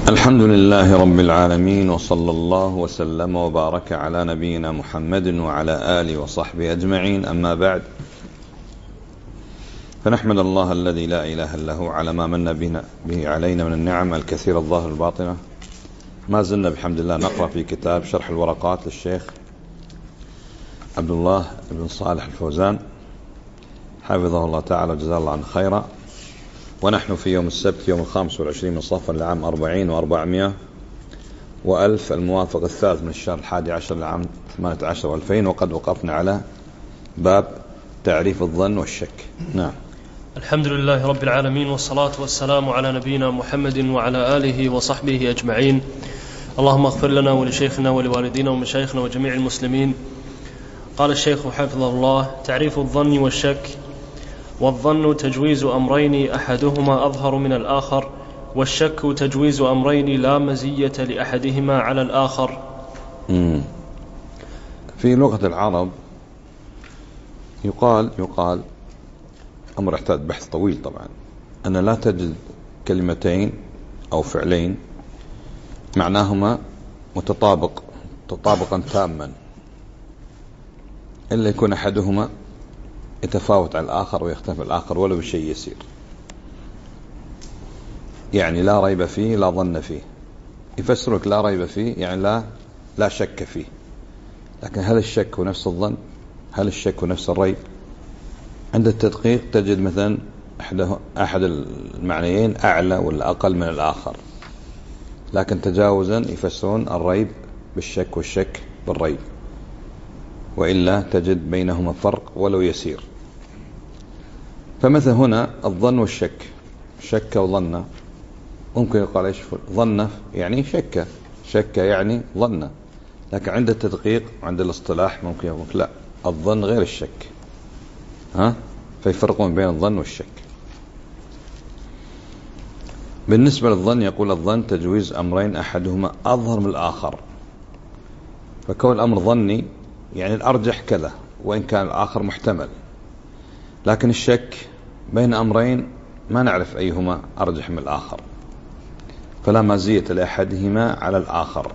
الحمد لله رب العالمين، وصلى الله وسلم وبارك على نبينا محمد وعلى آله وصحبه أجمعين. أما بعد، فنحمد الله الذي لا إله إلا هو على ما من به علينا من النعم الكثيرة الظاهرة الباطنة. ما زلنا بحمد الله نقرأ في كتاب شرح الورقات للشيخ عبد الله بن صالح الفوزان حفظه الله تعالى وجزاه الله عنه خيرا. ونحن في يوم السبت يوم 25 من صفر لعام 40 و400 وألف الموافق الثالث من الشهر 11 لعام 18 و2000، وقد وقفنا على باب تعريف الظن والشك. نعم. الحمد لله رب العالمين، والصلاة والسلام على نبينا محمد وعلى آله وصحبه أجمعين. اللهم اغفر لنا ولشيخنا ولوالدينا ومشايخنا وجميع المسلمين. قال الشيخ حفظه الله: تعريف الظن والشك. والظن تجويز أمرين أحدهما أظهر من الآخر، والشك تجويز أمرين لا مزية لأحدهما على الآخر. في لغة العرب يقال أمر يحتاج بحث طويل طبعا، أن لا تجد كلمتين أو فعلين معناهما تطابقا تاما إلا يكون أحدهما يتفاوت على الآخر ويختلف الآخر ولو بشيء يسير. يعني لا ريب فيه لا ظن فيه. يفسرك لا ريب فيه يعني لا شك فيه. لكن هل الشك هو نفس الظن؟ هل الشك هو نفس الريب؟ عند التدقيق تجد مثلا أحد المعنيين أعلى ولا أقل من الآخر، لكن تجاوزا يفسرون الريب بالشك والشك بالريب، وإلا تجد بينهما فرق ولو يسير. فمثل هنا الظن والشك، شك وظن، ممكن يقال إيش؟ ظن يعني شك يعني ظن. لكن عند التدقيق عند الاصطلاح ممكن يقول لا، الظن غير الشك. فيفرقون بين الظن والشك. بالنسبة للظن يقول الظن تجويز أمرين أحدهما أظهر من الآخر. فكون الأمر ظني يعني الأرجح كذا وإن كان الآخر محتمل. لكن الشك بين أمرين ما نعرف أيهما أرجح من الآخر، فلا مزية لأحدهما على الآخر.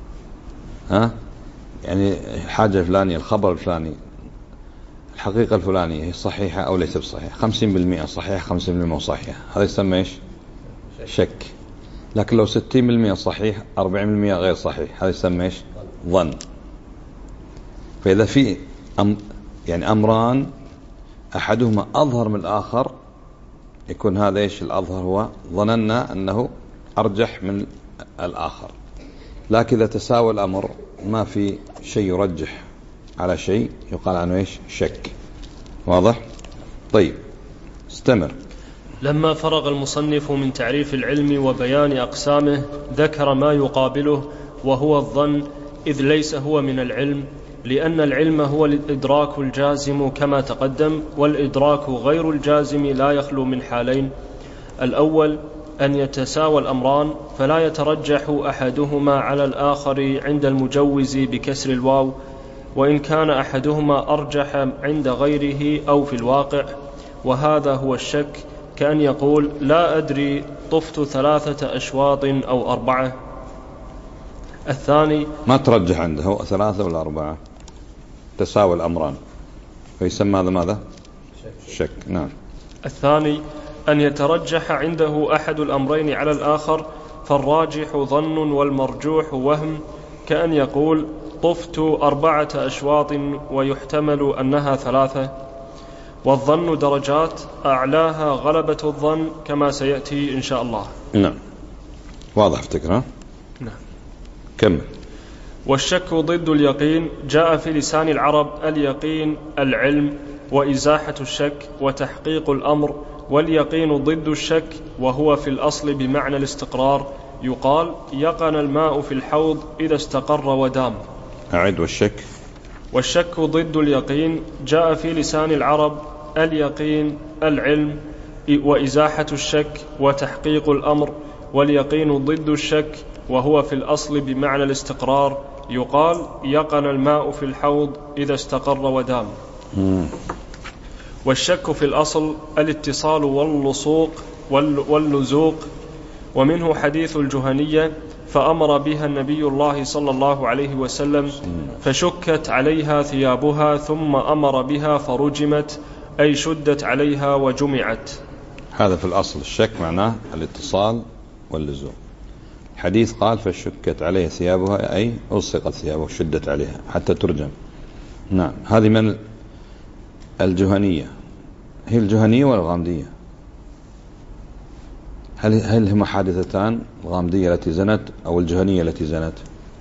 يعني الحاجة الفلانية، الخبر الفلاني، الحقيقة الفلانية هي صحيحة أو ليست بصحيحة، 50% صحيحة 50% مو صحيحة، هذا يسمى إيش؟ شك. لكن لو 60% صحيح 40% غير صحيح، هذا يسمى إيش؟ ظن. فإذا في يعني أمران أحدهما أظهر من الآخر، يكون هذا إيش الأظهر؟ هو ظننا أنه أرجح من الآخر. لكن إذا تساوى الأمر ما في شيء يرجح على شيء، يقال عنه إيش؟ شك. واضح؟ طيب استمر. لما فرغ المصنف من تعريف العلم وبيان أقسامه ذكر ما يقابله وهو الظن، إذ ليس هو من العلم، لأن العلم هو الإدراك الجازم كما تقدم، والإدراك غير الجازم لا يخلو من حالين: الأول أن يتساوى الأمران فلا يترجح أحدهما على الآخر عند المجوز بكسر الواو، وإن كان أحدهما أرجح عند غيره أو في الواقع، وهذا هو الشك، كأن يقول لا أدري طفت 3 أشواط أو 4. الثاني ما ترجح عنده 3 ولا 4، تساوي الأمران، فيسمى هذا ماذا؟ شك. نعم. الثاني أن يترجح عنده أحد الأمرين على الآخر، فالراجح ظن والمرجوح وهم، كأن يقول طفت 4 أشواط ويحتمل أنها 3. والظن درجات، أعلاها غلبة الظن كما سيأتي إن شاء الله. نعم. واضح افتكرها؟ نعم. كمل. والشك ضد اليقين، جاء في لسان العرب اليقين العلم، وإزاحة الشك وتحقيق الأمر. واليقين ضد الشك، وهو في الأصل بمعنى الاستقرار، يقال يقن الماء في الحوض إذا استقر ودام. أعد. والشك ضد اليقين، جاء في لسان العرب اليقين العلم، وإزاحة الشك وتحقيق الأمر. واليقين ضد الشك، وهو في الأصل بمعنى الاستقرار، يقال يقن الماء في الحوض إذا استقر ودام. والشك في الأصل الاتصال واللصوق واللزوق، ومنه حديث الجهنية فأمر بها النبي الله صلى الله عليه وسلم فشكت عليها ثيابها ثم أمر بها فرجمت، أي شدت عليها وجمعت. هذا في الأصل الشك معناه الاتصال واللزوم. الحديث قال فشكت عليها ثيابها، أي ألصقت ثيابها وشدت عليها حتى ترجم. نعم. هذه من الجهنية. هي الجهنية والغامدية؟ هل هما حادثتان؟ الغامدية التي زنت أو الجهنية التي زنت؟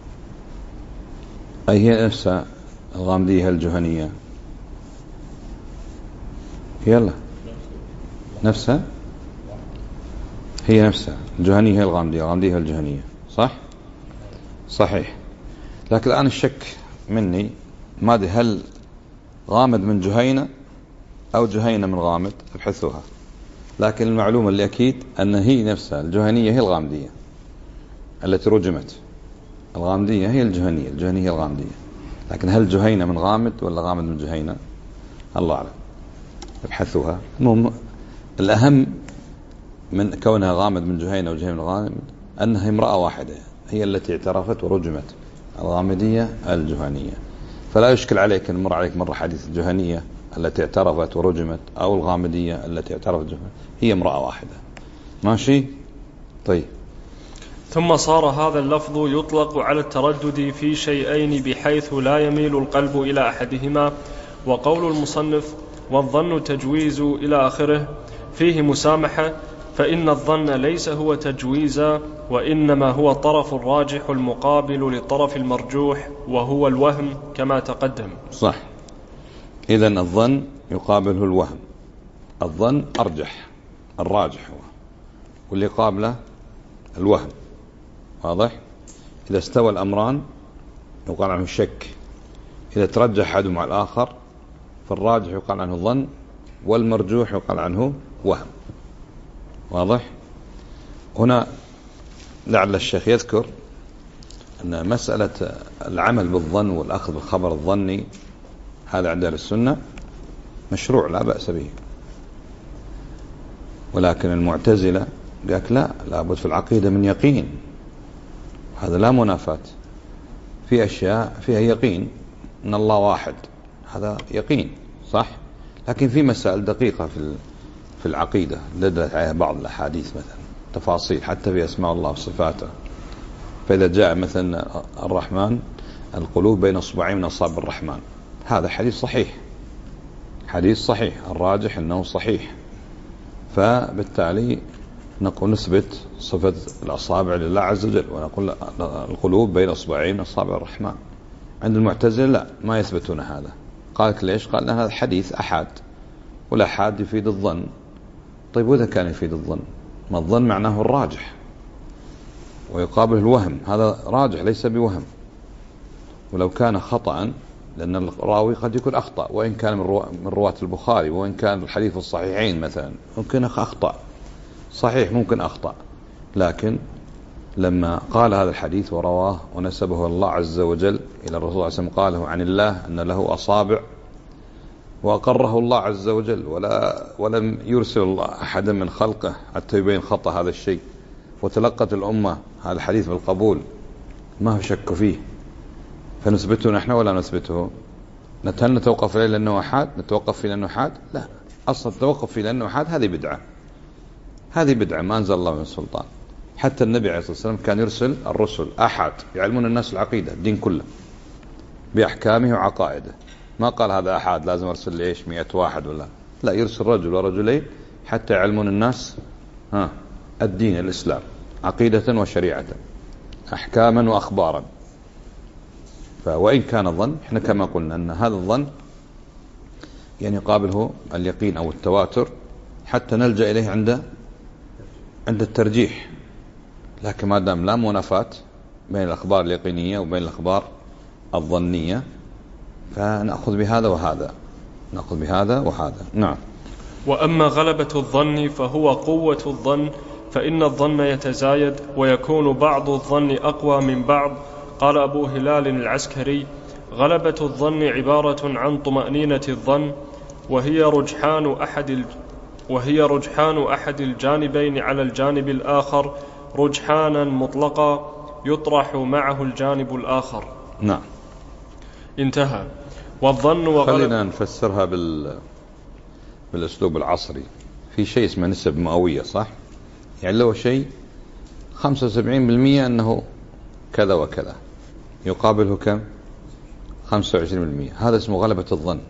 أي هي نفسها الغامدية هي الجهنية؟ يلا نفسها، هي نفسها. الجهنية هي الغامدية، الغامدية هي الجهنية، صح؟ صحيح. لكن الآن الشك مني، ما أدري هل غامد من جهينة أو جهينة من غامد، ابحثوها. لكن المعلومة اللي أكيد أن هي نفسها الجهنية هي الغامدية التي رجمت. الغامدية هي الجهنية، الجهنية هي الغامدية. لكن هل جهينة من غامد ولا غامد من جهينة؟ الله أعلم، ابحثوها. المهم الأهم من كونها غامد من جهينة وجهينة من غامد أنها امرأة واحدة هي التي اعترفت ورجمت، الغامدية الجهنية. فلا يشكل عليك أن مر عليك مرة حديث الجهنية التي اعترفت ورجمت أو الغامدية التي اعترفت ورجمت، هي امرأة واحدة. ماشي؟ طيب. ثم صار هذا اللفظ يطلق على التردد في شيئين بحيث لا يميل القلب إلى أحدهما. وقول المصنف والظن تجويز إلى آخره فيه مسامحة، فإن الظن ليس هو تجويزا، وإنما هو الطرف الراجح المقابل للطرف المرجوح، وهو الوهم كما تقدم. صح. إذن الظن يقابله الوهم. الظن أرجح، الراجح هو، واللي قابله الوهم. واضح؟ إذا استوى الأمران يقال عنه الشك. إذا ترجح أحد مع الآخر فالراجح يقال عنه ظن، والمرجوح يقال عنه وهم. واضح؟ هنا لعل الشيخ يذكر أن مسألة العمل بالظن والأخذ بالخبر الظني هذا عند أهل السنة مشروع لا بأس به. ولكن المعتزلة قال لا، لابد في العقيدة من يقين. هذا لا منافاة. في أشياء فيها يقين أن الله واحد، هذا يقين صح. لكن في مسائل دقيقة في العقيدة دلت عليها بعض الأحاديث، مثلا تفاصيل حتى في أسماء الله وصفاته. فإذا جاء مثلا الرحمن القلوب بين أصبعين من أصابع الرحمن، هذا حديث صحيح، حديث صحيح، الراجح أنه صحيح. فبالتالي نقول نثبت صفة الأصابع لله عز وجل، ونقول القلوب بين أصبعين من أصابع الرحمن. عند المعتزلة لا، ما يثبتون هذا. قالك ليش؟ قال لأن هذا حديث أحاد، والأحاد يفيد الظن. طيب وإذا كان يفيد الظن، ما الظن معناه الراجح ويقابل الوهم، هذا راجح ليس بوهم. ولو كان خطأ، لأن الراوي قد يكون أخطأ، وإن كان من رواة البخاري، وإن كان الحديث الصحيحين مثلا ممكن أخطأ، صحيح ممكن أخطأ. لكن لما قال هذا الحديث ورواه ونسبه الله عز وجل إلى الرسول صلى الله عليه وسلم، قاله عن الله أن له أصابع، وأقره الله عز وجل، ولم يرسل الله أحدا من خلقه حتى يبين خطأ هذا الشيء، وتلقت الأمة هذا الحديث بالقبول، ما هو شك فيه. فنثبته نحن ولا نثبته؟ هل نتوقف فيه لأنه أحاد؟ نتوقف فيه لأنه أحاد؟ لا، أصلا التوقف فيه لأنه أحاد هذه بدعة، هذه بدعة ما أنزل الله من سلطان. حتى النبي عليه الصلاة والسلام كان يرسل الرسل أحد يعلمون الناس العقيدة، الدين كله بأحكامه وعقائده. ما قال هذا أحد لازم أرسل ليش 100 واحد ولا لا، يرسل رجل ورجلين حتى يعلمون الناس الدين الإسلام عقيدة وشريعة، أحكاما وأخبارا. وإن كان الظن، إحنا كما قلنا أن هذا الظن يعني يقابله اليقين أو التواتر حتى نلجأ إليه عند الترجيح. لكن ما دام لا منافاة بين الأخبار اليقينية وبين الأخبار الظنية، فنأخذ بهذا وهذا، نأخذ بهذا وهذا. نعم. وأما غلبة الظن فهو قوة الظن، فإن الظن يتزايد ويكون بعض الظن أقوى من بعض. قال أبو هلال العسكري: غلبة الظن عبارة عن طمأنينة الظن، وهي رجحان أحد الجانبين على الجانب الآخر، رجحانا مطلقا يطرح معه الجانب الآخر. نعم. انتهى. والظن خلينا نفسرها بالأسلوب العصري. في شيء اسمه نسب مئوية، صح؟ يعني لو شيء 75% أنه كذا وكذا، يقابله كم؟ 25%. هذا اسمه غلبة الظن.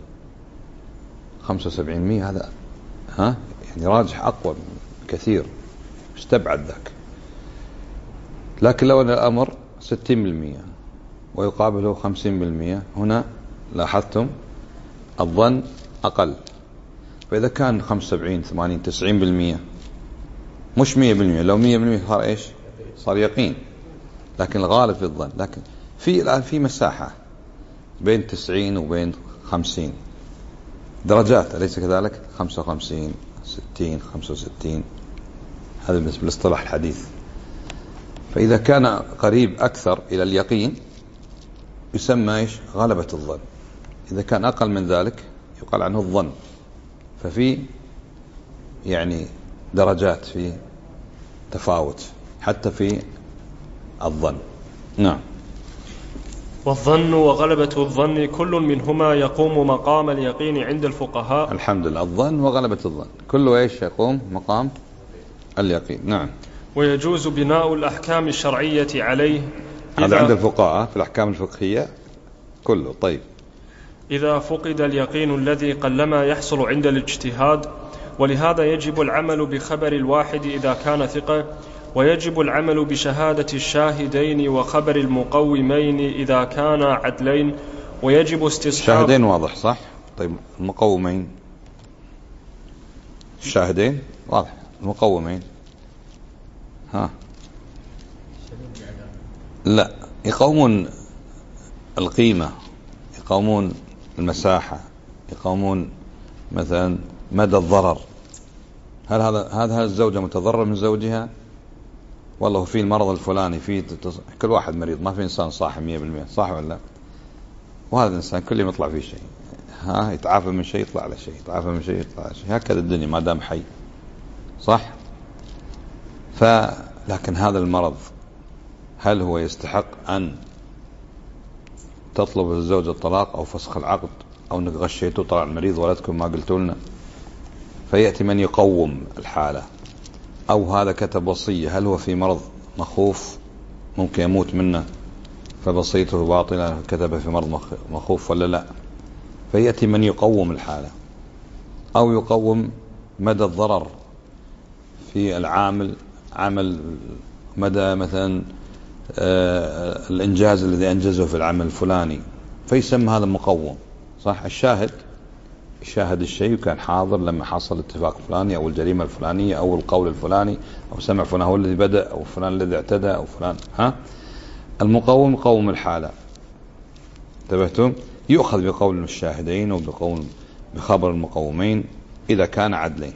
75% هذا يعني راجح أقوى كثير، استبعد ذاك. لكن لو أن الأمر 60% ويقابله 50%، هنا لاحظتم الظن أقل. فإذا كان 75 80 90%، مش 100%. لو 100% صار إيش؟ صار يقين. لكن الغالب في الظن. لكن الآن في مساحة بين 90 وبين 50 درجات، أليس كذلك؟ 55 60 65، هذا بالنسبة للاصطلاح الحديث. فإذا كان قريب أكثر إلى اليقين يسمى إيش؟ غلبة الظن. إذا كان أقل من ذلك يقال عنه الظن. ففي يعني درجات، في تفاوت حتى في الظن. نعم. والظن وغلبة الظن كل منهما يقوم مقام اليقين عند الفقهاء. الحمد لله. الظن وغلبة الظن كله إيش؟ يقوم مقام اليقين. نعم. ويجوز بناء الأحكام الشرعية عليه. هذا عند الفقهاء في الأحكام الفقهية كله. طيب. إذا فقد اليقين الذي قلما يحصل عند الاجتهاد، ولهذا يجب العمل بخبر الواحد إذا كان ثقة، ويجب العمل بشهادة الشاهدين وخبر المقومين إذا كانا عدلين، ويجب استصحاب الشاهدين. واضح صح؟ طيب المقومين، الشاهدين واضح. المقومين لا، يقومون القيمة، يقومون المساحة، يقومون مثلا مدى الضرر. هل هذا الزوجة متضرر من زوجها؟ والله في المرض الفلاني، في كل واحد مريض، ما في إنسان صاحي 100%، صح ولا لا؟ وهذا الإنسان كل يوم يطلع فيه شيء، يتعافى من شيء يطلع على شيء، يتعافى من شيء يطلع على شيء، هكذا الدنيا ما دام حي، صح؟ لكن هذا المرض هل هو يستحق أن تطلب الزوجة الطلاق أو فسخ العقد، أو انك غشيته طلع المريض ولدكم ما قلتوا لنا؟ فيأتي من يقوم الحالة. أو هذا كتب وصية، هل هو في مرض مخوف ممكن يموت منه فبصيته باطلة، كتب في مرض مخوف ولا لا؟ فيأتي من يقوم الحالة. أو يقوم مدى الضرر في العامل، عمل مدى مثلا الإنجاز الذي أنجزه في العمل الفلاني، فيسمى هذا مقوم، صح؟ الشاهد يشاهد الشيء وكان حاضر لما حصل اتفاق فلاني أو الجريمة الفلانية أو القول الفلاني أو سمع فلان هو الذي بدأ أو فلان الذي اعتدى أو فلان. المقوم قوم الحالة. انتبهتم؟ يؤخذ بقول الشاهدين وبقول بخبر المقومين إذا كان عدلين.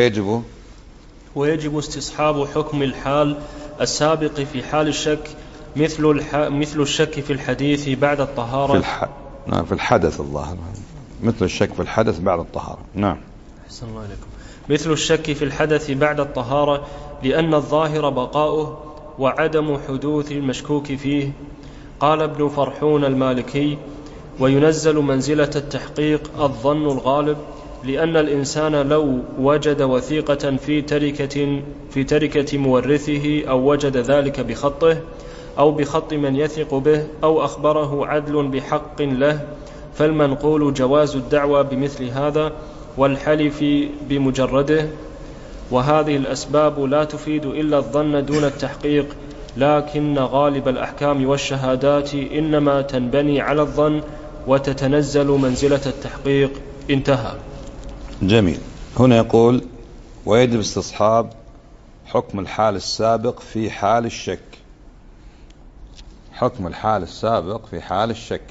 ويجب استصحاب حكم الحال السابق في حال الشك، مثل الشك في الحديث بعد الطهارة. في الحدث الظاهر، مثل الشك في الحدث بعد الطهارة. نعم. أحسن الله عليكم. مثل الشك في الحدث بعد الطهارة، لأن الظاهر بقاؤه وعدم حدوث المشكوك فيه. قال ابن فرحون المالكي: وينزل منزلة التحقيق الظن الغالب، لأن الإنسان لو وجد وثيقة في تركة مورثه، أو وجد ذلك بخطه أو بخط من يثق به، أو أخبره عدل بحق له، فالمنقول جواز الدعوى بمثل هذا والحلف بمجرده. وهذه الأسباب لا تفيد إلا الظن دون التحقيق، لكن غالب الأحكام والشهادات إنما تنبني على الظن وتتنزل منزلة التحقيق. انتهى. جميل. هنا يقول: ويجب استصحاب حكم الحال السابق في حال الشك. حكم الحال السابق في حال الشك.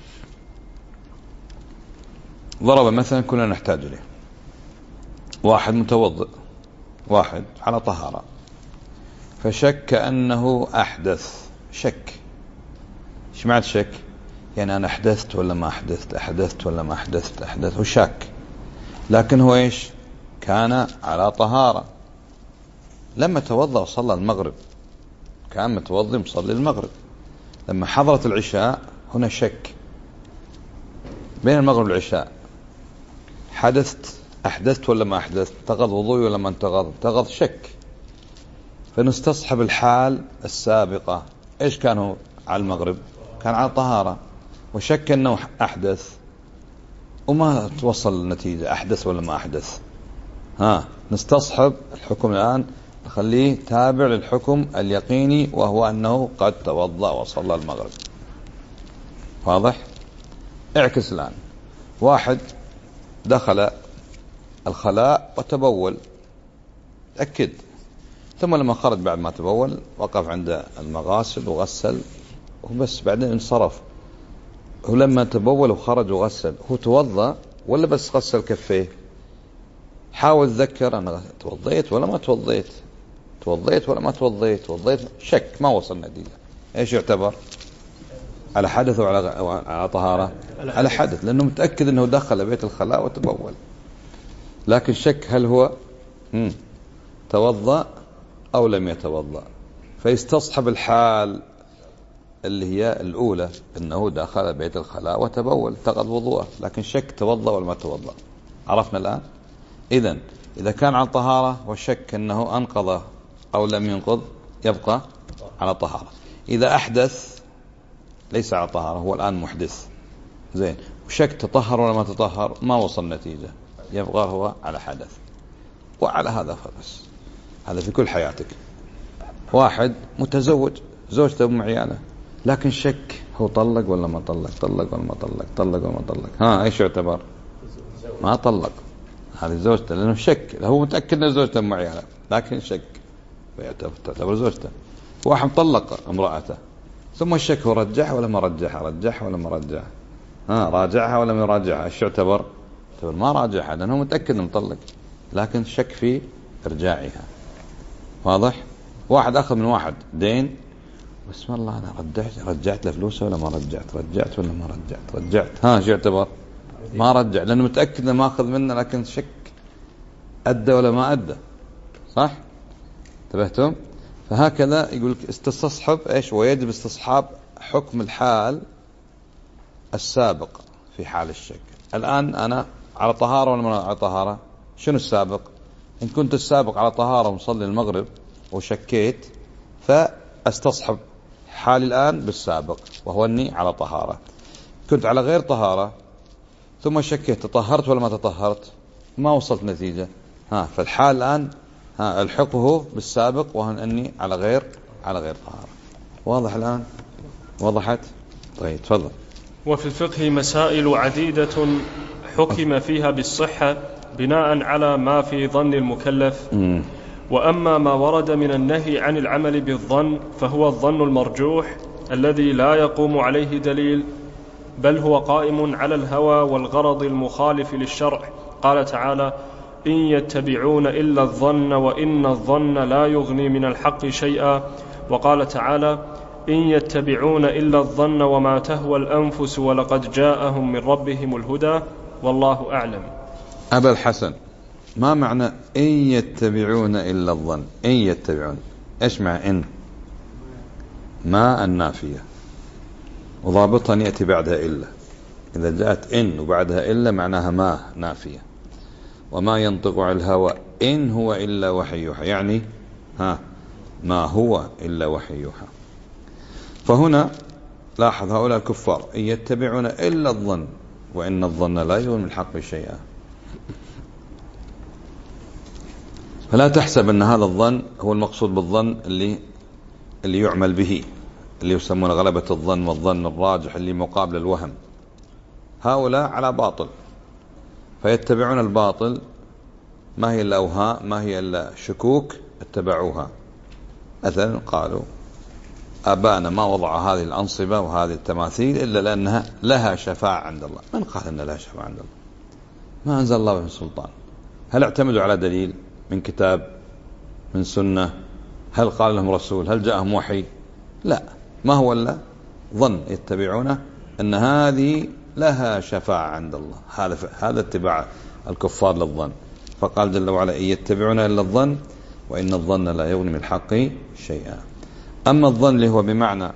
ضرب مثلا كنا نحتاج له واحد متوضئ، واحد على طهارة، فشك أنه أحدث. شك، ايش معنى شك؟ يعني أنا أحدثت ولا ما أحدثت، أحدثت ولا ما أحدثت، وشك. لكن هو إيش؟ كان على طهارة، لما توضأ وصلى المغرب كان متوضي مصلي المغرب. لما حضرت العشاء هنا شك بين المغرب والعشاء، أحدثت ولا ما أحدثت، انتقض وضوئي ولا ما انتقض، شك. فنستصحب الحال السابقة. إيش كانوا على المغرب؟ كان على طهارة، وشك أنه أحدث وما توصل النتيجة أحدث ولا ما أحدث. نستصحب الحكم الآن، نخليه تابع للحكم اليقيني، وهو أنه قد توضأ وصلى المغرب. واضح؟ اعكس الآن. واحد دخل الخلاء وتبول، تأكد، ثم لما خرج بعد ما تبول وقف عند المغاسل وغسل وبس، بعدين انصرف. هو لما تبول وخرج وغسل هو توضأ ولا بس غسل كفيه؟ حاول تذكر أنا توضيت ولا ما توضيت، توضيت ولا ما توضيت، شك، ما وصل نتيجة. ايش يعتبر؟ على حدث وعلى طهارة؟ على حدث، لأنه متأكد أنه دخل بيت الخلاء وتبول، لكن شك هل هو توضأ أو لم يتوضأ. فيستصحب الحال اللي هي الأولى، أنه دخل بيت الخلاء وتبول انتقض وضوءه، لكن شك توضأ ولا ما توضأ. عرفنا الآن؟ إذا كان على طهارة وشك أنه أنقض أو لم ينقض يبقى على طهارة. إذا أحدث ليس على طهارة، هو الآن محدث، زين، وشك تطهر ولا ما تطهر، ما وصل نتيجة، يبقى هو على حدث. وعلى هذا فبس، هذا في كل حياتك. واحد متزوج، زوجته وعياله، لكن شك هو طلق ولا ما طلق، طلق ولا ما طلق، ايش يعتبر؟ ما طلق، هذه زوجته، لأنه شك، هو متأكد أن زوجته وعياله لكن شك، تعتبر زوجته. واحد طلق امرأته ثم الشك هو رجعها ولا ما رجعها، راجعها ولا ما يراجعها، ايش يعتبر؟ ما راجعها، لأنه متأكد انه مطلق لكن شك في ارجاعها. واضح؟ واحد اخذ من واحد دين، بسم الله انا رجعت له فلوسه ولا ما رجعت ولا ما رجعت، ايش يعتبر؟ ما رجع، لأنه متأكد انه ما اخذ منه لكن شك ادى ولا ما ادى. صح؟ انتبهتم؟ فهكذا يقول لك استصحب ايش؟ ويجب استصحاب حكم الحال السابق في حال الشك. الآن أنا على طهارة ولا ما على طهارة؟ شنو السابق؟ إن كنت السابق على طهارة ومصلي المغرب وشكيت، فاستصحب حالي الآن بالسابق، وهو أني على طهارة. كنت على غير طهارة ثم شكيت، تطهرت ولا ما تطهرت؟ ما وصلت نتيجة، فالحال الآن الحقه بالسابق، وهو أني على غير طهارة. واضح الآن؟ وضحت؟ طيب تفضل. وفي الفقه مسائل عديدة حكم فيها بالصحة بناء على ما في ظن المكلف. وأما ما ورد من النهي عن العمل بالظن فهو الظن المرجوح الذي لا يقوم عليه دليل، بل هو قائم على الهوى والغرض المخالف للشرع. قال تعالى: إن يتبعون إلا الظن وإن الظن لا يغني من الحق شيئا. وقال تعالى: إن يتبعون إلا الظن وما تهوى الأنفس ولقد جاءهم من ربهم الهدى والله أعلم. أبا الحسن، ما معنى إن يتبعون إلا الظن؟ إن يتبعون إيش مع إن؟ ما النافية، وضابطها يأتي بعدها إلا. إذا جاءت إن وبعدها إلا معناها ما نافية. وما ينطق عن الهوى إن هو إلا وحي يوحى، يعني ما هو إلا وحي يوحى. فهنا لاحظ هؤلاء الكفار إن يتبعون إلا الظن وإن الظن لا يغني من الحق شيئا. فلا تحسب أن هذا الظن هو المقصود بالظن اللي يعمل به، اللي يسمون غلبة الظن والظن الراجح اللي مقابل الوهم. هؤلاء على باطل، فيتبعون الباطل، ما هي إلا أوهام، ما هي إلا شكوك اتبعوها. مثلا قالوا آباءنا ما وضع هذه الأنصبة وهذه التماثيل إلا لأنها لها شفاعة عند الله. من قال أن لها شفاعة عند الله؟ ما أنزل الله من سلطان. هل اعتمدوا على دليل من كتاب، من سنة؟ هل قال لهم رسول؟ هل جاءهم وحي؟ لا، ما هو إلا ظن يتبعونه أن هذه لها شفاعة عند الله. هذا اتباع الكفار للظن. فقال جل وعلا: إن يتبعون إلا الظن وإن الظن لا يغني من الحق شيئا. أما الظن اللي هو بمعنى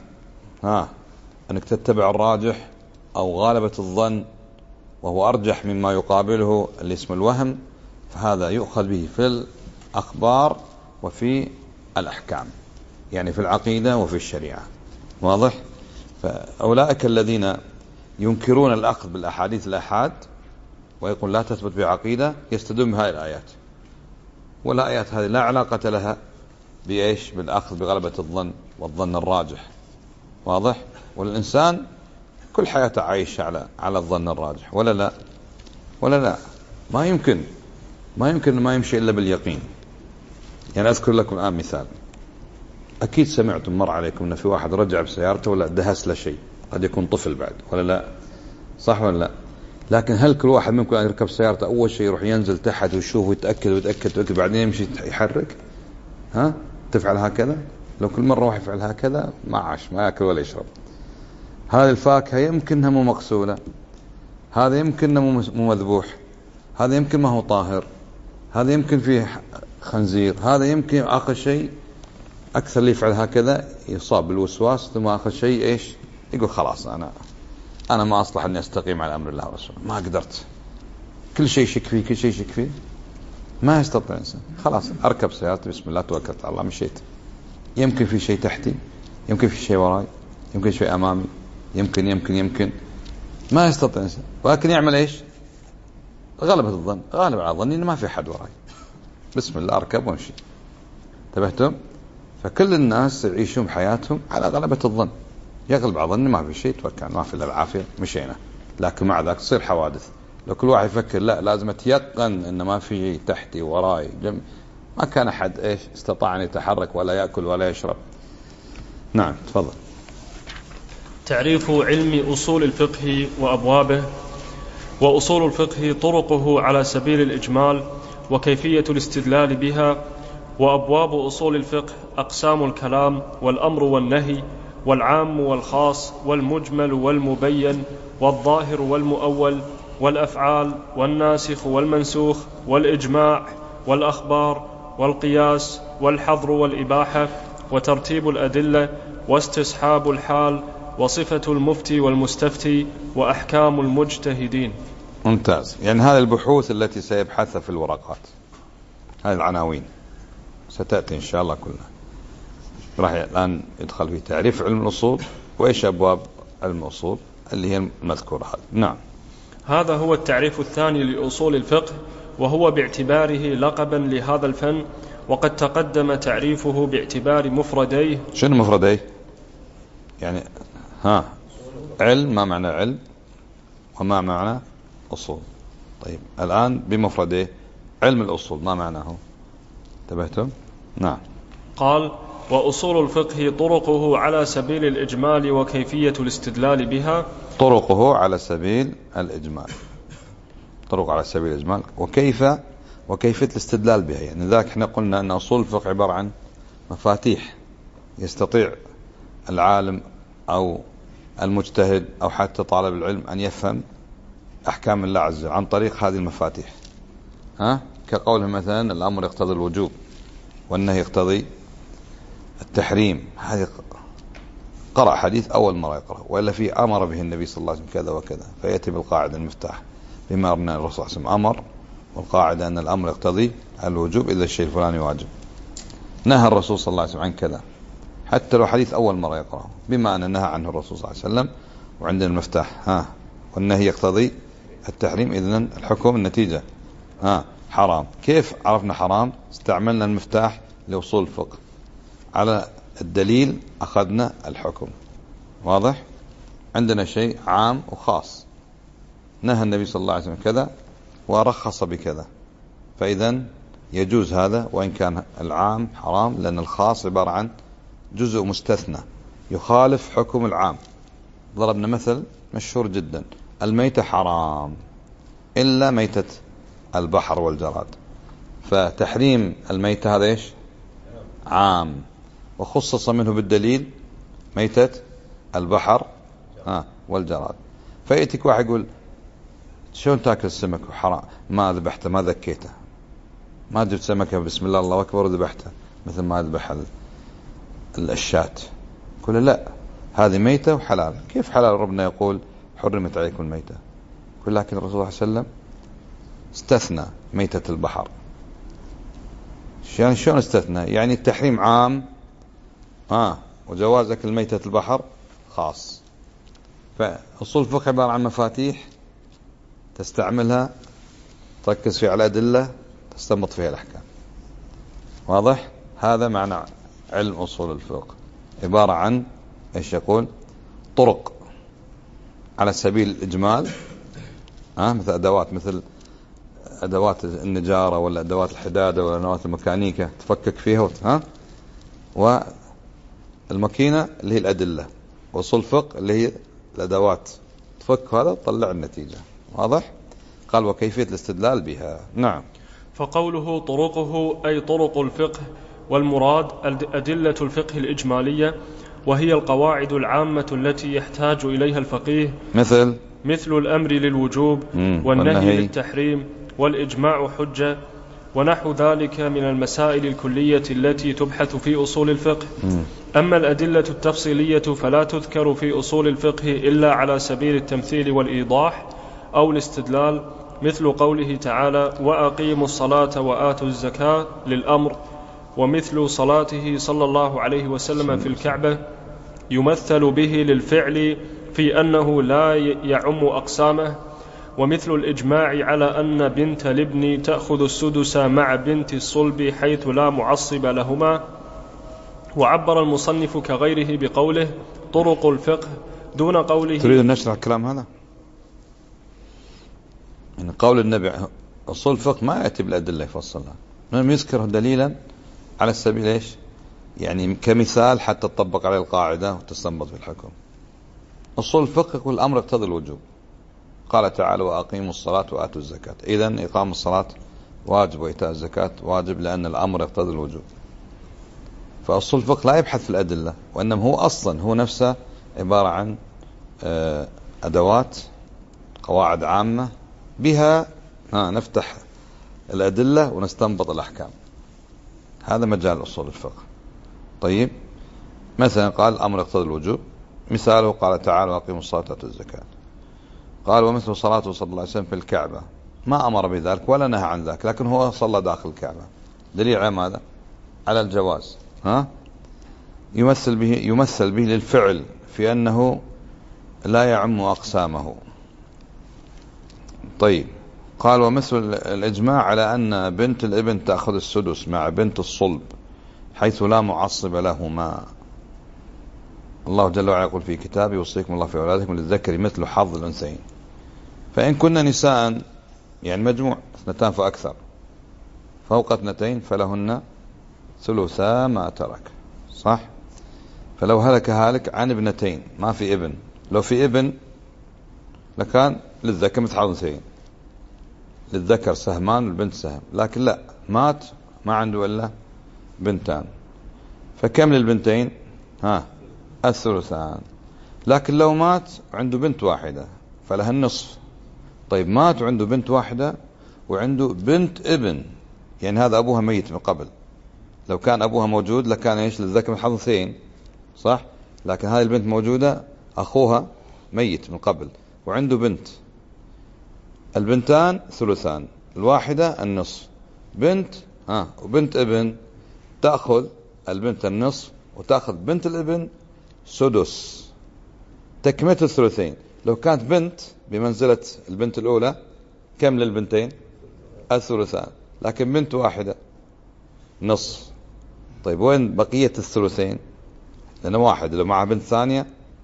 أنك تتبع الراجح أو غالبة الظن وهو أرجح مما يقابله اللي اسمه الوهم، فهذا يؤخذ به في الأخبار وفي الأحكام، يعني في العقيدة وفي الشريعة. واضح؟ فأولئك الذين ينكرون الأخذ بالأحاديث الآحاد ويقول لا تثبت بعقيدة يستدلون بهذه الآيات، والآيات هذه لا علاقة لها بإيش؟ بالأخذ بغلبة الظن والظن الراجح. واضح؟ والإنسان كل حياته عايش على الظن الراجح، ولا لا؟ ولا لا؟ ما يمكن ما يمشي إلا باليقين. يعني أذكر لكم الآن مثال، أكيد سمعتم مر عليكم أن في واحد رجع بسيارته ولا دهس له شيء، قد يكون طفل بعد، ولا لا؟ صح ولا لا؟ لكن هل كل واحد منكم يركب سيارته أول شيء يروح ينزل تحت ويشوف ويتأكد بعدين يمشي يحرك؟ تفعل هكذا؟ لو كل مرة واحد يفعل هكذا ما عاش، ما يأكل ولا يشرب. هذه الفاكهة يمكنها مو مغسولة، هذا يمكنه مو مذبوح، هذا يمكن ما هو طاهر، هذا يمكن فيه خنزير، هذا يمكن آخر شيء أكثر اللي يفعل هكذا يصاب بالوسواس، ثم آخر شيء إيش؟ يقول خلاص أنا ما أصلح أني أستقيم على أمر الله ورسوله، ما قدرت، كل شيء شك فيه، كل شيء شك فيه، ما يستطيع الإنسان. خلاص أركب سيارتي بسم الله توكلت على الله مشيت، يمكن في شيء تحتي، يمكن في شيء وراي، يمكن شيء أمامي، يمكن ما يستطيع الإنسان، ولكن يعمل إيش؟ غلبة الظن، غالب على ظني إن ما في حد وراي، بسم الله أركب وامشي. انتبهتم؟ فكل الناس يعيشون حياتهم على غلبة الظن، يغلب على ظني ما في شيء، توكل ما في إلا العافية مشينا. لكن مع ذلك تصير حوادث. لو كل واحد يفكر لا لازم أتيقن إن ما في تحتي وراي ما كان أحد إيش استطاع أن يتحرك ولا يأكل ولا يشرب. نعم تفضل. تعريف علم أصول الفقه وأبوابه. وأصول الفقه طرقه على سبيل الإجمال وكيفية الاستدلال بها. وأبواب أصول الفقه أقسام الكلام والأمر والنهي والعام والخاص والمجمل والمبين والظاهر والمؤول والأفعال والناسخ والمنسوخ والإجماع والأخبار والقياس والحظر والإباحة وترتيب الأدلة واستصحاب الحال وصفة المفتي والمستفتي وأحكام المجتهدين. ممتاز. يعني هذه البحوث التي سيبحثها في الورقات، هذه العناوين ستأتي إن شاء الله كلها. راح الآن يدخل في تعريف علم الأصول وإيش أبواب علم الأصول اللي هي المذكورة هذه. نعم. هذا هو التعريف الثاني لأصول الفقه، وهو باعتباره لقبا لهذا الفن، وقد تقدم تعريفه باعتبار مفرديه. شنو مفرديه؟ يعني علم، ما معنى علم وما معنى أصول. طيب الآن بمفرديه علم الأصول ما معناه؟ انتبهتم؟ نعم. قال: وأصول الفقه طرقه على سبيل الإجمال وكيفية الاستدلال بها. طرقه على سبيل الإجمال، طرق على سبيل الإجمال وكيفية الاستدلال بها. يعني ذاك احنا قلنا أن أصول الفقه عبارة عن مفاتيح يستطيع العالم أو المجتهد أو حتى طالب العلم أن يفهم أحكام الله عز وجل عن طريق هذه المفاتيح. كقوله مثلا الأمر يقتضي الوجوب والنهي يقتضي التحريم. هذه قرأ حديث أول مرة يقرأ، وإلا في أمر به النبي صلى الله عليه وسلم كذا وكذا، فيأتي بالقاعدة المفتاح بما أمرنا الرسول صلى الله عليه وسلم أمر، والقاعدة أن الأمر يقتضي الوجوب إذا الشيء الفلاني واجب. نهى الرسول صلى الله عليه وسلم عن كذا، حتى لو حديث أول مرة يقرأه، بما أن نهى عنه الرسول صلى الله عليه وسلم وعندنا المفتاح والنهي يقتضي التحريم، إذن الحكم النتيجة حرام. كيف عرفنا حرام؟ استعملنا المفتاح لوصول الفقه، على الدليل أخذنا الحكم. واضح؟ عندنا شيء عام وخاص، نهى النبي صلى الله عليه وسلم كذا ورخص بكذا، فإذن يجوز هذا وإن كان العام حرام، لأن الخاص عبارة عن جزء مستثنى يخالف حكم العام. ضربنا مثل مشهور جدا: الميتة حرام إلا ميتة البحر والجراد، فتحريم الميتة هذا إيش؟ عام، وخصص منه بالدليل ميتة البحر والجراد. فيأتيك واحد يقول شلون تاكل السمك وحرام؟ ما ذبحته، ما ذكيته، ما جبت سمكة بسم الله الله أكبر وذبحته مثل ما ذبح الشاة، يقول لا هذه ميتة وحلال. كيف حلال؟ ربنا يقول حرمت عليكم الميتة. لكن الرسول صلى الله عليه وسلم استثنى ميتة البحر. يعني شلون استثنى؟ يعني التحريم عام وجوازك الميتة البحر خاص. فأصول الفقه عبارة عن مفاتيح تستعملها، تركز فيها على أدلة، تستنبط فيها الأحكام. واضح؟ هذا معنى علم أصول الفقه، عبارة عن ايش يقول؟ طرق على سبيل الإجمال، مثل أدوات، مثل أدوات النجارة ولا أدوات الحدادة ولا أدوات الميكانيكا تفكك فيها والماكينة اللي هي الأدلة، وأصول الفقه اللي هي الأدوات، تفك هذا تطلع النتيجة. واضح؟ قال وكيفية الاستدلال بها. نعم. فقوله طرقه أي طرق الفقه، والمراد أدلة الفقه الإجمالية، وهي القواعد العامة التي يحتاج إليها الفقيه، مثل الأمر للوجوب والنهي للتحريم والإجماع حجة ونحو ذلك من المسائل الكلية التي تبحث في أصول الفقه. أما الأدلة التفصيلية فلا تذكر في أصول الفقه إلا على سبيل التمثيل والإيضاح أو الاستدلال، مثل قوله تعالى وأقيموا الصلاة وآتوا الزكاة للأمر، ومثل صلاته صلى الله عليه وسلم في الكعبة يمثل به للفعل في أنه لا يعم أقسامه، ومثل الإجماع على أن بنت الابن تأخذ السدس مع بنت الصلب حيث لا معصب لهما. وعبر المصنف كغيره بقوله طرق الفقه دون قوله. تريد أن نشرح الكلام هذا؟ يعني قول النبي أصول الفقه ما يأتي بالأدلة يفصلها، من يذكر دليلا على السبيل إيش؟ يعني كمثال حتى تطبق عليه القاعدة وتستنبط في الحكم. أصول الفقه يقول الأمر يقتضي الوجوب، قال تعالى وأقيموا الصلاة وآتوا الزكاة، إذن إقام الصلاة واجب وإيتاء الزكاة واجب لأن الأمر يقتضي الوجوب. فأصول الفقه لا يبحث في الأدلة، وإنما هو أصلا هو نفسه عبارة عن أدوات، قواعد عامة بها نفتح الأدلة ونستنبط الأحكام. هذا مجال أصول الفقه. طيب، مثلا قال الأمر يقتضي الوجوب، مثاله قال تعالى وأقيموا الصلاة وآتوا الزكاة. قال ومثل صلاته صلى الله عليه وسلم في الكعبة، ما أمر بذلك ولا نهى عن ذلك، لكن هو صلى داخل الكعبة، دليل على ماذا؟ على الجواز. يمثل به للفعل في أنه لا يعم أقسامه. طيب، قال ومثل الإجماع على أن بنت الابن تأخذ السدس مع بنت الصلب حيث لا معصب لهما. الله جل وعلا يقول في كتابه يوصيكم الله في أولادكم للذكر مثل حظ الأنثيين، فإن كنا نساء يعني مجموع 2 فأكثر فوق 2 فلهن ثلثا ما ترك. صح؟ فلو هلك هالك عن 2 ما في ابن، لو في ابن لكان للذكر مثل حظ الأنثيين، للذكر سهمان والبنت سهم، لكن لا، مات ما عنده إلا 2، فكم للبنتين؟ الثلثان. لكن لو مات عنده بنت واحدة فلها النصف. طيب، مات وعنده بنت واحدة وعنده بنت ابن، يعني هذا أبوها ميت من قبل، لو كان أبوها موجود لكان إيش؟ للذكر مثل حظ الأنثيين، صح؟ لكن هذه البنت موجودة، أخوها ميت من قبل وعنده بنت، البنتان ثلثان، الواحدة النصف، بنت وبنت ابن تأخذ البنت النصف وتأخذ بنت الابن سدس، تكملة الثلثين. لو كانت بنت بمنزلة البنت الأولى كم للبنتين؟ الثلثان، لكن بنت واحدة نصف. طيب، وين بقية الثلثين؟ لأن واحد لو معها بنت ثانية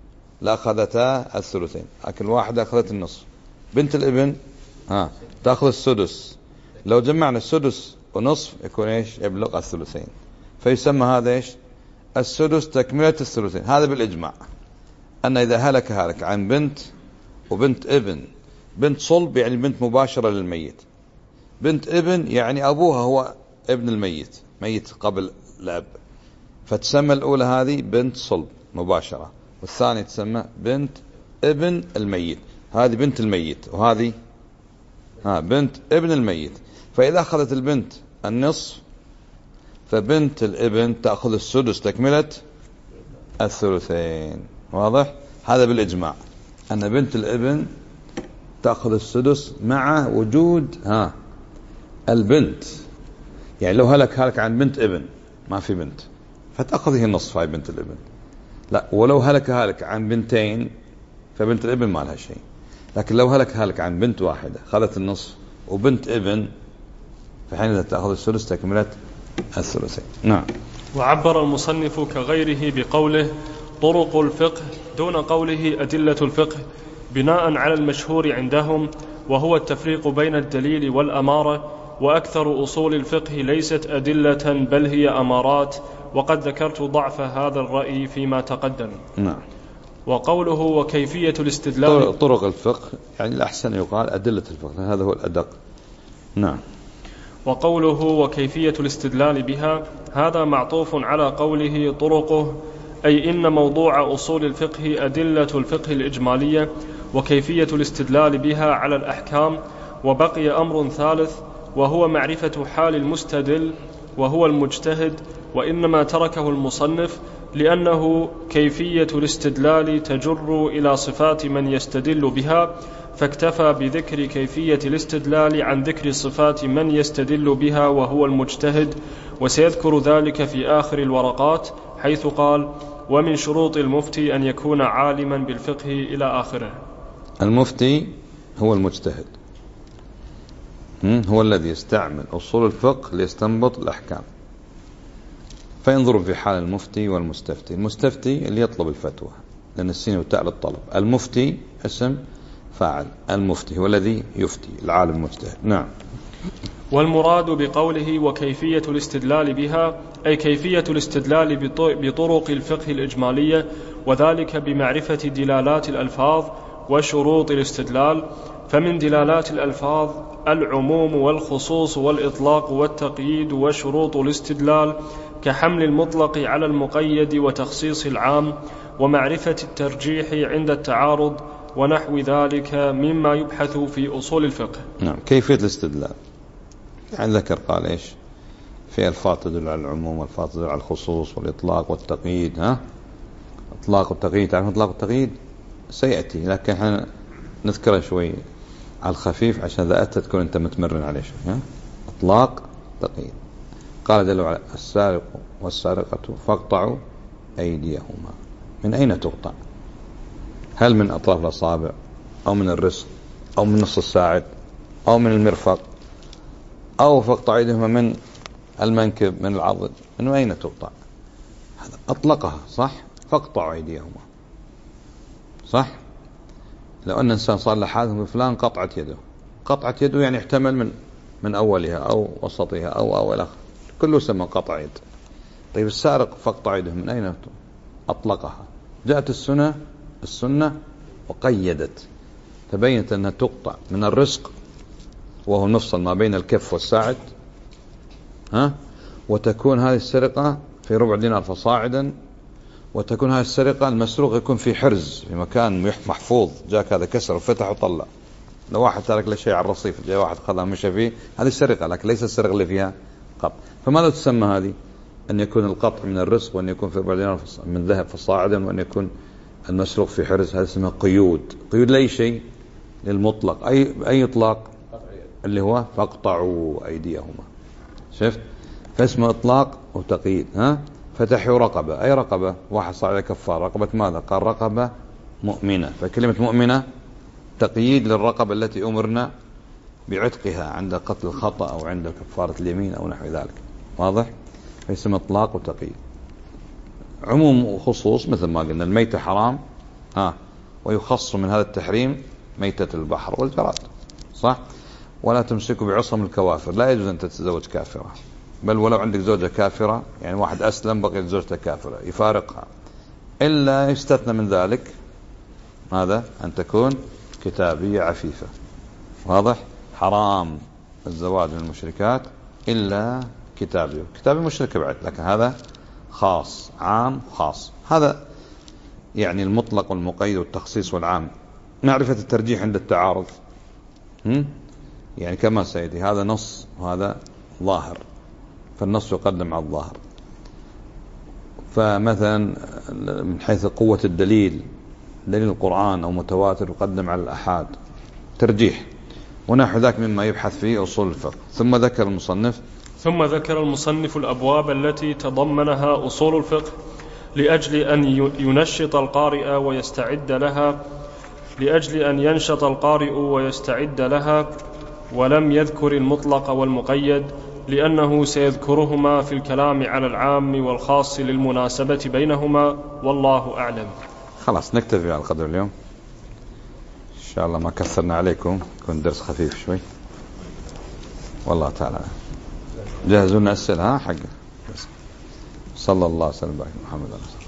لأخذتا الثلثين، لكن واحدة أخذت النصف. بنت الابن تأخذ السدس، لو جمعنا السدس ونصف يكون إيش؟ يبلغ الثلثين، فيسمى هذا إيش؟ السدس تكملة الثلثين. هذا بالإجماع أن إذا هلك عن بنت وبنت ابن، بنت صلب يعني بنت مباشرة للميت، بنت ابن يعني أبوها هو ابن الميت، ميت قبل الأب، فتسمى الأولى هذه بنت صلب مباشرة، والثانية تسمى بنت ابن الميت، هذه بنت الميت وهذه بنت ابن الميت. فإذا أخذت البنت النصف فبنت الابن تأخذ السدس تكملة الثلثين. واضح؟ هذا بالإجماع أن بنت الابن تأخذ السدس مع وجود البنت. يعني لو هلك عن بنت ابن ما في بنت فتأخذ هي النصف هاي بنت الابن. لا، ولو هلك عن بنتين فبنت الابن ما لها شيء. لكن لو هلك عن بنت واحدة خذت النصف وبنت ابن فحينئذ تأخذ السدس تكملة الثلثين. نعم. وعبر المصنف كغيره بقوله طرق الفقه دون قوله أدلة الفقه بناء على المشهور عندهم، وهو التفريق بين الدليل والأمارة، وأكثر أصول الفقه ليست أدلة بل هي أمارات، وقد ذكرت ضعف هذا الرأي فيما تقدم. نعم. وقوله وكيفية الاستدلال طرق الفقه يعني الأحسن يقال أدلة الفقه، هذا هو الأدق. نعم. وقوله وكيفية الاستدلال بها هذا معطوف على قوله طرقه، أي إن موضوع أصول الفقه أدلة الفقه الإجمالية وكيفية الاستدلال بها على الأحكام. وبقي أمر ثالث وهو معرفة حال المستدل وهو المجتهد، وإنما تركه المصنف لأنه كيفية الاستدلال تجر إلى صفات من يستدل بها، فاكتفى بذكر كيفية الاستدلال عن ذكر صفات من يستدل بها وهو المجتهد. وسيذكر ذلك في آخر الورقات حيث قال ومن شروط المفتي أن يكون عالما بالفقه إلى آخره. المفتي هو المجتهد، هو الذي يستعمل أصول الفقه ليستنبط الأحكام. فينظر في حال المفتي والمستفتي. المستفتي اللي يطلب الفتوى لأن السين والتاء للطلب، المفتي اسم فاعل، المفتي هو الذي يفتي العالم المجتهد. نعم. والمراد بقوله وكيفية الاستدلال بها أي كيفية الاستدلال بطرق الفقه الإجمالية، وذلك بمعرفة دلالات الألفاظ وشروط الاستدلال. فمن دلالات الألفاظ العموم والخصوص والإطلاق والتقييد وشروط الاستدلال كحمل المطلق على المقيد وتخصيص العام، ومعرفة الترجيح عند التعارض ونحو ذلك مما يبحث في أصول الفقه. نعم. كيفية الاستدلال يعني ذكر قال إيش في ألفاظ تدل على العموم والألفاظ تدل على الخصوص والإطلاق والتقييد. إطلاق والتقييد، تعرف إطلاق والتقييد سيأتي، لكن احنا نذكره شوي على الخفيف عشان إذا أتى تكون أنت متمرن عليه شوي. إطلاق تقييد قال دلوا على السارق والسارقة فاقطعوا أيديهما. من أين تقطع؟ هل من أطراف الأصابع أو من الرزق أو من نص الساعد أو من المرفق أو فاقطعوا أيديهما من المنكب من العضد؟ من أين تقطع؟ هذا أطلقها صح، فاقطعوا أيديهما صح. لو أن إنسان صار له حادث بفلان قطعت يده، قطعت يده يعني احتمل من أولها أو وسطها أو إلى آخره، كله سمى قطع يد. طيب السارق فاقطع يده من أين أطلقها؟ جاءت السنة وقيدت، تبينت أنها تقطع من الرزق وهو نفصل ما بين الكف والساعد، وتكون هذه السرقة في ربع دينار فصاعدا، وتكون هذه السرقة المسروق يكون في حرز في مكان محفوظ، جاك هذا كسر وفتح وطلع. لو واحد ترك له شيء على الرصيف جاء واحد خذها مشى فيه، هذه السرقة، لكن ليس السرقة اللي فيها قطع. فماذا تسمى هذه؟ أن يكون القطع من الرزق، وأن يكون في ربع دينار من ذهب فصاعدا، وأن يكون المسروق في حرز. هذا اسمه قيود. قيود لأي شيء؟ للمطلق. أي إطلاق؟ اللي هو فاقطعوا أيديهما. شفت؟ فاسمه إطلاق وتقييد. فتحوا رقبة، أي رقبة؟ واحد صار عليه كفار، رقبة ماذا؟ قال رقبة مؤمنة. فكلمة مؤمنة تقييد للرقبة التي أمرنا بعتقها عند قتل الخطأ أو عند كفارة اليمين أو نحو ذلك. واضح؟ فاسمه إطلاق وتقييد. عموم وخصوص مثل ما قلنا الميتة حرام ويخص من هذا التحريم ميتة البحر والجراد صح. ولا تمسكوا بعصم الكوافر، لا يجوز أن تتزوج كافرة، بل ولو عندك زوجة كافرة، يعني واحد أسلم بقيت زوجته كافرة يفارقها، إلا يستثنى من ذلك ماذا؟ أن تكون كتابية عفيفة. واضح؟ حرام الزواج من المشركات إلا كتابية مشركة بعد، لكن هذا خاص، عام خاص. هذا يعني المطلق والمقيد والتخصيص والعام. معرفة الترجيح عند التعارض، يعني كما سيدي هذا نص وهذا ظاهر، فالنص يقدم على الظاهر. فمثلا من حيث قوة الدليل، دليل القرآن أو متواتر يقدم على الأحاد، ترجيح ونحو ذاك مما يبحث فيه أصول الفقه. ثم ذكر المصنف الأبواب التي تضمنها أصول الفقه لأجل أن ينشط القارئ ويستعد لها، ولم يذكر المطلق والمقيد لأنه سيذكرهما في الكلام على العام والخاص للمناسبة بينهما، والله أعلم. خلاص نكتفي على القدر اليوم إن شاء الله، ما كثرنا عليكم، يكون درس خفيف شوي والله تعالى. جهزوا لنا أسئلة حق. صلى الله وسلم على محمد.